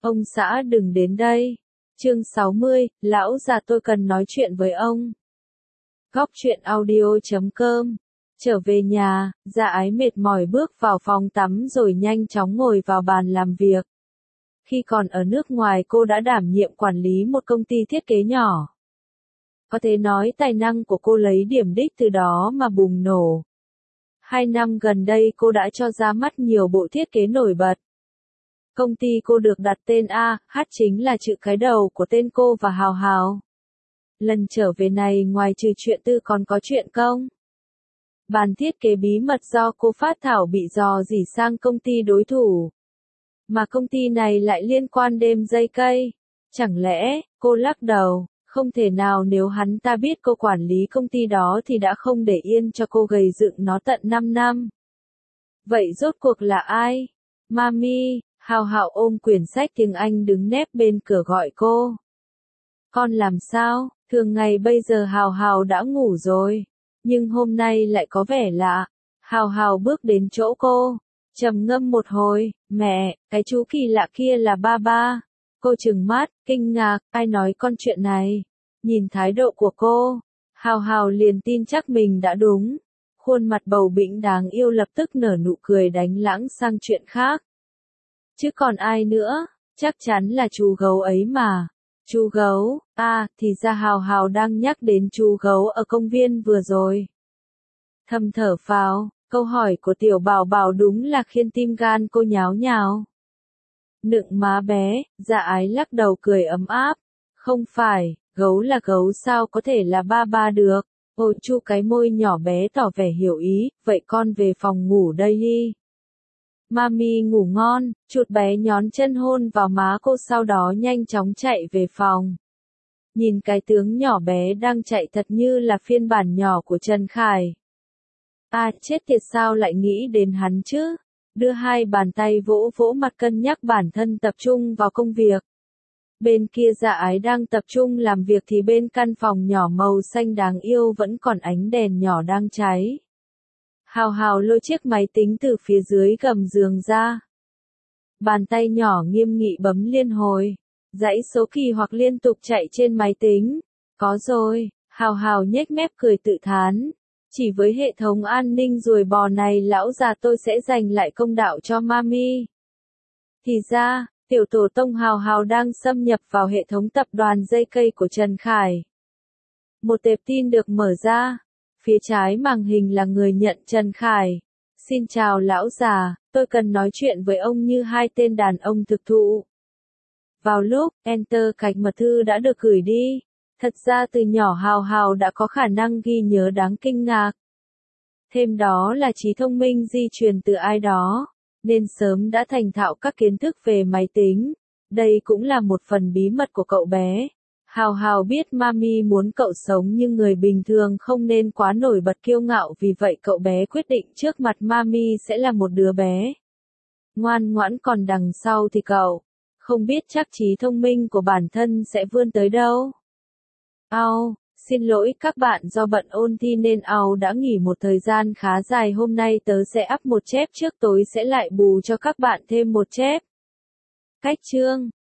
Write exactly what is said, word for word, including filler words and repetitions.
Ông xã đừng đến đây. Chương sáu mươi, lão già tôi cần nói chuyện với ông. Góc truyện audio chấm com. Trở về nhà, Dạ Ái mệt mỏi bước vào phòng tắm rồi nhanh chóng ngồi vào bàn làm việc. Khi còn ở nước ngoài cô đã đảm nhiệm quản lý một công ty thiết kế nhỏ. Có thể nói tài năng của cô lấy điểm đích từ đó mà bùng nổ. Hai năm gần đây cô đã cho ra mắt nhiều bộ thiết kế nổi bật. Công ty cô được đặt tên A, H chính là chữ cái đầu của tên cô và Hào Hào. Lần trở về này ngoài trừ chuyện tư còn có chuyện công. Bản thiết kế bí mật do cô phát thảo bị dò dỉ sang công ty đối thủ. Mà công ty này lại liên quan đêm dây cây. Chẳng lẽ, cô lắc đầu, không thể nào nếu hắn ta biết cô quản lý công ty đó thì đã không để yên cho cô gầy dựng nó tận năm năm. Vậy rốt cuộc là ai? Mami, Hào Hào ôm quyển sách tiếng Anh đứng nép bên cửa gọi cô. Con làm sao? Thường ngày bây giờ Hào Hào đã ngủ rồi. Nhưng hôm nay lại có vẻ lạ. Hào Hào bước đến chỗ cô. Trầm ngâm một hồi. Mẹ, cái chú kỳ lạ kia là ba ba. Cô trừng mắt, kinh ngạc, ai nói con chuyện này? Nhìn thái độ của cô. Hào Hào liền tin chắc mình đã đúng. Khuôn mặt bầu bĩnh đáng yêu lập tức nở nụ cười đánh lãng sang chuyện khác. Chứ còn ai nữa, chắc chắn là chú gấu ấy mà. Chú gấu, à, thì ra Hào Hào đang nhắc đến chú gấu ở công viên vừa rồi. Thầm thở phào, câu hỏi của tiểu bảo bảo đúng là khiến tim gan cô nháo nhào. Nựng má bé, Dạ Ái lắc đầu cười ấm áp. Không phải, gấu là gấu sao có thể là ba ba được. Ôi chu cái môi nhỏ bé tỏ vẻ hiểu ý, vậy con về phòng ngủ đây đi. Mami ngủ ngon, chuột bé nhón chân hôn vào má cô sau đó nhanh chóng chạy về phòng. Nhìn cái tướng nhỏ bé đang chạy thật như là phiên bản nhỏ của Trần Khải. À chết tiệt sao lại nghĩ đến hắn chứ? Đưa hai bàn tay vỗ vỗ mặt cân nhắc bản thân tập trung vào công việc. Bên kia Dạ Ái đang tập trung làm việc thì bên căn phòng nhỏ màu xanh đáng yêu vẫn còn ánh đèn nhỏ đang cháy. Hào Hào lôi chiếc máy tính từ phía dưới gầm giường ra. Bàn tay nhỏ nghiêm nghị bấm liên hồi. Dãy số kỳ hoặc liên tục chạy trên máy tính. Có rồi, Hào Hào nhếch mép cười tự thán. Chỉ với hệ thống an ninh ruồi bò này lão già tôi sẽ giành lại công đạo cho Mami. Thì ra, tiểu tổ tông Hào Hào đang xâm nhập vào hệ thống tập đoàn dây cây của Trần Khải. Một tệp tin được mở ra. Phía trái màn hình là người nhận Trần Khải. Xin chào lão già, tôi cần nói chuyện với ông như hai tên đàn ông thực thụ. Vào lúc Enter cạch mật thư đã được gửi đi. Thật ra từ nhỏ Hào Hào đã có khả năng ghi nhớ đáng kinh ngạc. Thêm đó là trí thông minh di truyền từ ai đó, nên sớm đã thành thạo các kiến thức về máy tính. Đây cũng là một phần bí mật của cậu bé. Hào Hào biết Mami muốn cậu sống như người bình thường không nên quá nổi bật kiêu ngạo, vì vậy cậu bé quyết định trước mặt Mami sẽ là một đứa bé ngoan ngoãn, còn đằng sau thì cậu không biết chắc trí thông minh của bản thân sẽ vươn tới đâu. Ao, xin lỗi các bạn, do bận ôn thi nên Ao đã nghỉ một thời gian khá dài, hôm nay tớ sẽ up một chép trước, tối sẽ lại bù cho các bạn thêm một chép. Cách chương